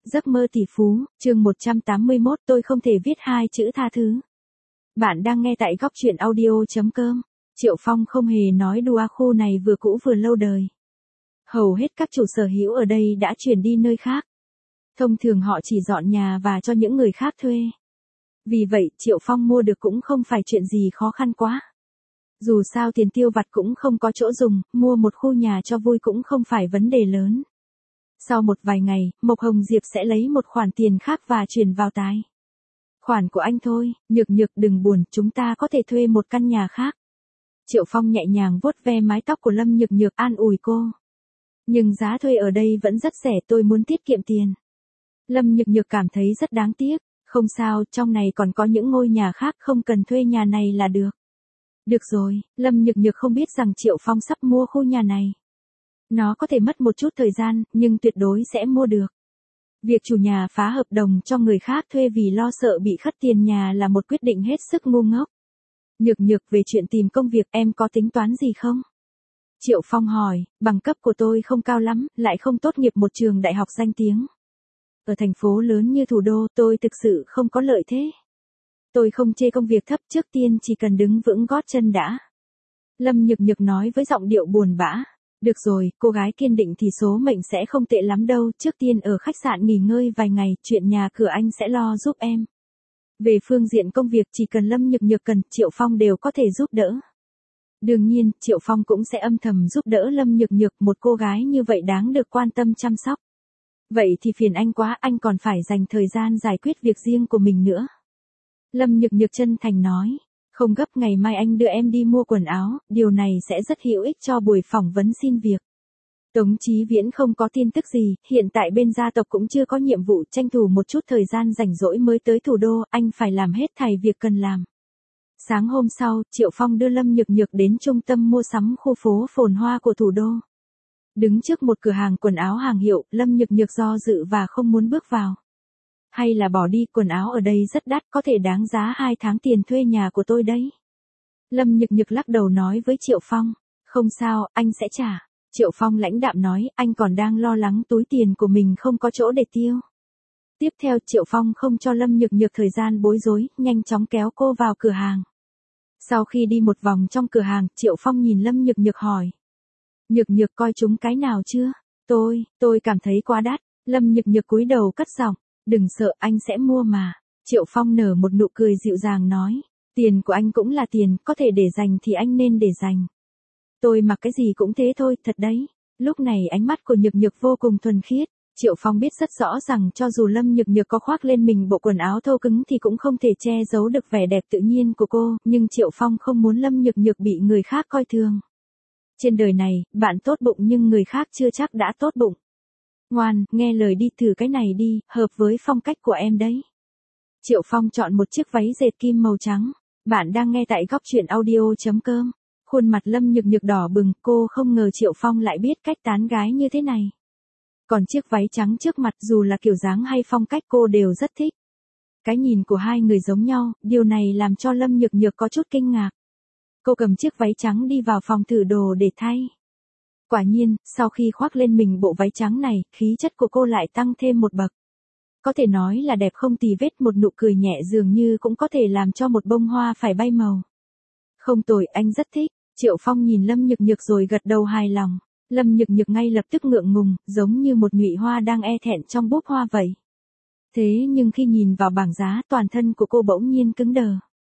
Giấc mơ tỷ phú, chương 181 tôi không thể viết hai chữ tha thứ. Bạn đang nghe tại góc truyện audio.com. Triệu Phong không hề nói đùa, khu này vừa cũ vừa lâu đời. Hầu hết các chủ sở hữu ở đây đã chuyển đi nơi khác. Thông thường họ chỉ dọn nhà và cho những người khác thuê. Vì vậy Triệu Phong mua được cũng không phải chuyện gì khó khăn quá. Dù sao tiền tiêu vặt cũng không có chỗ dùng, mua một khu nhà cho vui cũng không phải vấn đề lớn. Sau một vài ngày, Mộc Hồng Diệp sẽ lấy một khoản tiền khác và chuyển vào tài khoản của anh thôi. Nhược Nhược đừng buồn, chúng ta có thể thuê một căn nhà khác. Triệu Phong nhẹ nhàng vuốt ve mái tóc của Lâm Nhược Nhược, an ủi cô. Nhưng giá thuê ở đây vẫn rất rẻ, tôi muốn tiết kiệm tiền. Lâm Nhược Nhược cảm thấy rất đáng tiếc. Không sao, trong này còn có những ngôi nhà khác, không cần thuê nhà này là được. Được rồi, Lâm Nhược Nhược không biết rằng Triệu Phong sắp mua khu nhà này. Nó có thể mất một chút thời gian, nhưng tuyệt đối sẽ mua được. Việc chủ nhà phá hợp đồng cho người khác thuê vì lo sợ bị khất tiền nhà là một quyết định hết sức ngu ngốc. Nhược Nhược, về chuyện tìm công việc em có tính toán gì không? Triệu Phong hỏi, bằng cấp của tôi không cao lắm, lại không tốt nghiệp một trường đại học danh tiếng. Ở thành phố lớn như thủ đô tôi thực sự không có lợi thế. Tôi không chê công việc thấp, trước tiên chỉ cần đứng vững gót chân đã. Lâm Nhược Nhược nói với giọng điệu buồn bã. Được rồi, cô gái kiên định thì số mệnh sẽ không tệ lắm đâu, trước tiên ở khách sạn nghỉ ngơi vài ngày, chuyện nhà cửa anh sẽ lo giúp em. Về phương diện công việc chỉ cần Lâm Nhược Nhược cần, Triệu Phong đều có thể giúp đỡ. Đương nhiên, Triệu Phong cũng sẽ âm thầm giúp đỡ Lâm Nhược Nhược, một cô gái như vậy đáng được quan tâm chăm sóc. Vậy thì phiền anh quá, anh còn phải dành thời gian giải quyết việc riêng của mình nữa. Lâm Nhược Nhược chân thành nói. Không gấp, ngày mai anh đưa em đi mua quần áo, điều này sẽ rất hữu ích cho buổi phỏng vấn xin việc. Tống Chí Viễn không có tin tức gì, hiện tại bên gia tộc cũng chưa có nhiệm vụ, tranh thủ một chút thời gian rảnh rỗi mới tới thủ đô, anh phải làm hết thảy việc cần làm. Sáng hôm sau, Triệu Phong đưa Lâm Nhược Nhược đến trung tâm mua sắm khu phố phồn hoa của thủ đô. Đứng trước một cửa hàng quần áo hàng hiệu, Lâm Nhược Nhược do dự và không muốn bước vào. Hay là bỏ đi, quần áo ở đây rất đắt, có thể đáng giá 2 tháng tiền thuê nhà của tôi đấy. Lâm Nhược Nhược lắc đầu nói với Triệu Phong, không sao, anh sẽ trả. Triệu Phong lãnh đạm nói, anh còn đang lo lắng túi tiền của mình không có chỗ để tiêu. Tiếp theo Triệu Phong không cho Lâm Nhược Nhược thời gian bối rối, nhanh chóng kéo cô vào cửa hàng. Sau khi đi một vòng trong cửa hàng, Triệu Phong nhìn Lâm Nhược Nhược hỏi. Nhược Nhược coi chúng cái nào chưa? Tôi cảm thấy quá đắt. Lâm Nhược Nhược cúi đầu cất giọng. Đừng sợ, anh sẽ mua mà. Triệu Phong nở một nụ cười dịu dàng nói. Tiền của anh cũng là tiền, có thể để dành thì anh nên để dành. Tôi mặc cái gì cũng thế thôi, thật đấy. Lúc này ánh mắt của Nhược Nhược vô cùng thuần khiết. Triệu Phong biết rất rõ rằng cho dù Lâm Nhược Nhược có khoác lên mình bộ quần áo thô cứng thì cũng không thể che giấu được vẻ đẹp tự nhiên của cô, nhưng Triệu Phong không muốn Lâm Nhược Nhược bị người khác coi thường. Trên đời này, bạn tốt bụng nhưng người khác chưa chắc đã tốt bụng. Ngoan, nghe lời đi, thử cái này đi, hợp với phong cách của em đấy. Triệu Phong chọn một chiếc váy dệt kim màu trắng. Bạn đang nghe tại góc truyện audio.com. Khuôn mặt Lâm Nhược Nhược đỏ bừng, cô không ngờ Triệu Phong lại biết cách tán gái như thế này. Còn chiếc váy trắng trước mặt, dù là kiểu dáng hay phong cách cô đều rất thích. Cái nhìn của hai người giống nhau, điều này làm cho Lâm Nhược Nhược có chút kinh ngạc. Cô cầm chiếc váy trắng đi vào phòng thử đồ để thay. Quả nhiên, sau khi khoác lên mình bộ váy trắng này, khí chất của cô lại tăng thêm một bậc. Có thể nói là đẹp không tì vết, một nụ cười nhẹ dường như cũng có thể làm cho một bông hoa phải bay màu. Không tồi, anh rất thích. Triệu Phong nhìn Lâm Nhược Nhược rồi gật đầu hài lòng. Lâm Nhược Nhược ngay lập tức ngượng ngùng, giống như một nhụy hoa đang e thẹn trong búp hoa vậy. Thế nhưng khi nhìn vào bảng giá, toàn thân của cô bỗng nhiên cứng đờ.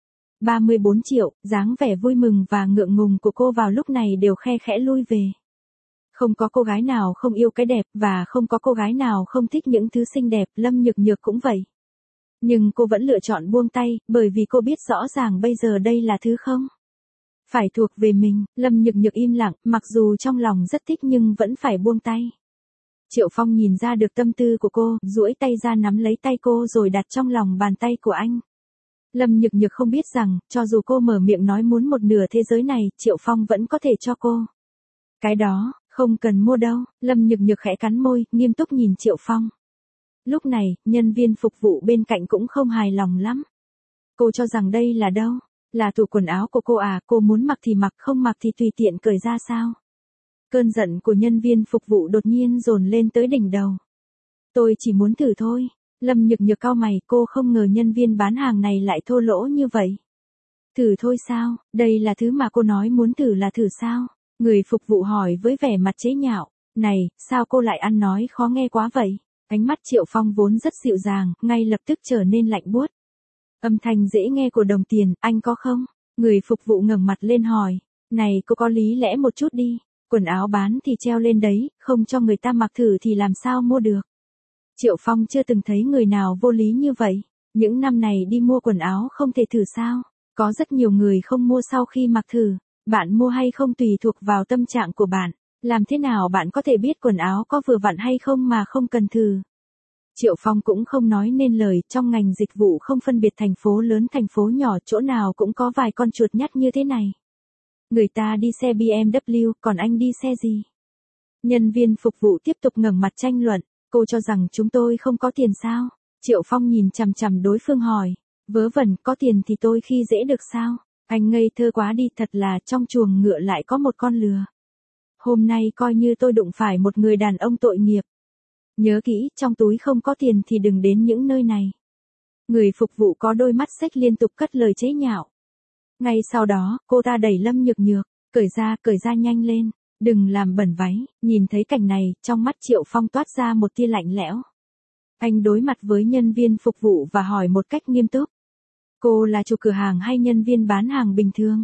34 triệu, dáng vẻ vui mừng và ngượng ngùng của cô vào lúc này đều khe khẽ lui về. Không có cô gái nào không yêu cái đẹp, và không có cô gái nào không thích những thứ xinh đẹp, Lâm Nhược Nhược cũng vậy. Nhưng cô vẫn lựa chọn buông tay, bởi vì cô biết rõ ràng bây giờ đây là thứ không phải thuộc về mình. Lâm Nhược Nhược im lặng, mặc dù trong lòng rất thích nhưng vẫn phải buông tay. Triệu Phong nhìn ra được tâm tư của cô, duỗi tay ra nắm lấy tay cô rồi đặt trong lòng bàn tay của anh. Lâm Nhược Nhược không biết rằng, cho dù cô mở miệng nói muốn một nửa thế giới này, Triệu Phong vẫn có thể cho cô. Cái đó, không cần mua đâu. Lâm Nhược Nhược khẽ cắn môi, nghiêm túc nhìn Triệu Phong. Lúc này, nhân viên phục vụ bên cạnh cũng không hài lòng lắm. Cô cho rằng đây là đâu? Là tủ quần áo của cô à, cô muốn mặc thì mặc, không mặc thì tùy tiện cởi ra sao? Cơn giận của nhân viên phục vụ đột nhiên dồn lên tới đỉnh đầu. Tôi chỉ muốn thử thôi. Lâm Nhược Nhược cau mày, cô không ngờ nhân viên bán hàng này lại thô lỗ như vậy. Thử thôi sao, đây là thứ mà cô nói muốn thử là thử sao? Người phục vụ hỏi với vẻ mặt chế nhạo. Này, sao cô lại ăn nói khó nghe quá vậy? Ánh mắt Triệu Phong vốn rất dịu dàng, ngay lập tức trở nên lạnh buốt. Âm thanh dễ nghe của đồng tiền, anh có không? Người phục vụ ngẩng mặt lên hỏi. Này, cô có lý lẽ một chút đi. Quần áo bán thì treo lên đấy, không cho người ta mặc thử thì làm sao mua được? Triệu Phong chưa từng thấy người nào vô lý như vậy. Những năm này đi mua quần áo không thể thử sao? Có rất nhiều người không mua sau khi mặc thử. Bạn mua hay không tùy thuộc vào tâm trạng của bạn. Làm thế nào bạn có thể biết quần áo có vừa vặn hay không mà không cần thử? Triệu Phong cũng không nói nên lời, trong ngành dịch vụ không phân biệt thành phố lớn thành phố nhỏ, chỗ nào cũng có vài con chuột nhắt như thế này. Người ta đi xe BMW, còn anh đi xe gì? Nhân viên phục vụ tiếp tục ngẩng mặt tranh luận, cô cho rằng chúng tôi không có tiền sao? Triệu Phong nhìn chằm chằm đối phương hỏi, vớ vẩn, có tiền thì tôi khi dễ được sao? Anh ngây thơ quá đi, thật là trong chuồng ngựa lại có một con lừa. Hôm nay coi như tôi đụng phải một người đàn ông tội nghiệp. Nhớ kỹ, trong túi không có tiền thì đừng đến những nơi này. Người phục vụ có đôi mắt xếch liên tục cất lời chế nhạo. Ngay sau đó, cô ta đẩy Lâm Nhược Nhược, cởi ra nhanh lên, đừng làm bẩn váy. Nhìn thấy cảnh này, trong mắt Triệu Phong toát ra một tia lạnh lẽo. Anh đối mặt với nhân viên phục vụ và hỏi một cách nghiêm túc. Cô là chủ cửa hàng hay nhân viên bán hàng bình thường?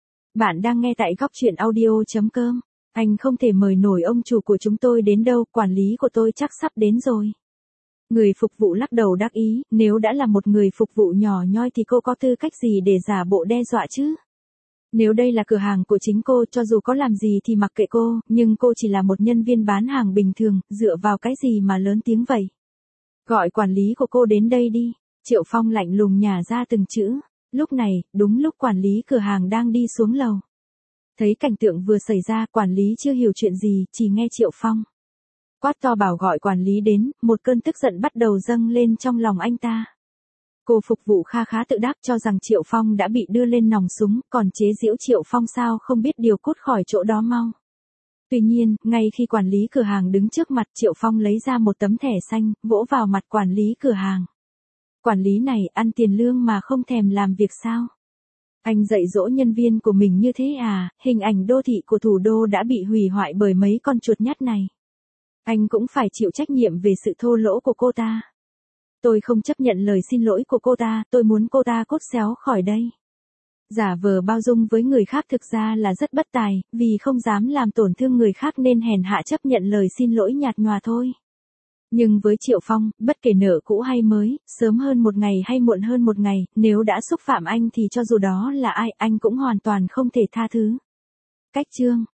Bạn đang nghe tại góc truyện audio.com. Anh không thể mời nổi ông chủ của chúng tôi đến đâu, quản lý của tôi chắc sắp đến rồi. Người phục vụ lắc đầu đắc ý, nếu đã là một người phục vụ nhỏ nhoi thì cô có tư cách gì để giả bộ đe dọa chứ? Nếu đây là cửa hàng của chính cô, cho dù có làm gì thì mặc kệ cô, nhưng cô chỉ là một nhân viên bán hàng bình thường, dựa vào cái gì mà lớn tiếng vậy? Gọi quản lý của cô đến đây đi. Triệu Phong lạnh lùng nhả ra từng chữ. Lúc này, đúng lúc quản lý cửa hàng đang đi xuống lầu. Thấy cảnh tượng vừa xảy ra, quản lý chưa hiểu chuyện gì, chỉ nghe Triệu Phong quát to bảo gọi quản lý đến, một cơn tức giận bắt đầu dâng lên trong lòng anh ta. Cô phục vụ kha khá tự đắc cho rằng Triệu Phong đã bị đưa lên nòng súng, còn chế giễu Triệu Phong sao không biết điều cút khỏi chỗ đó mau. Tuy nhiên, ngay khi quản lý cửa hàng đứng trước mặt, Triệu Phong lấy ra một tấm thẻ xanh, vỗ vào mặt quản lý cửa hàng. Quản lý này ăn tiền lương mà không thèm làm việc sao? Anh dạy dỗ nhân viên của mình như thế à? Hình ảnh đô thị của thủ đô đã bị hủy hoại bởi mấy con chuột nhắt này. Anh cũng phải chịu trách nhiệm về sự thô lỗ của cô ta. Tôi không chấp nhận lời xin lỗi của cô ta, tôi muốn cô ta cút xéo khỏi đây. Giả vờ bao dung với người khác thực ra là rất bất tài, vì không dám làm tổn thương người khác nên hèn hạ chấp nhận lời xin lỗi nhạt nhòa thôi. Nhưng với Triệu Phong, bất kể nợ cũ hay mới, sớm hơn một ngày hay muộn hơn một ngày, nếu đã xúc phạm anh thì cho dù đó là ai, anh cũng hoàn toàn không thể tha thứ. Cách chương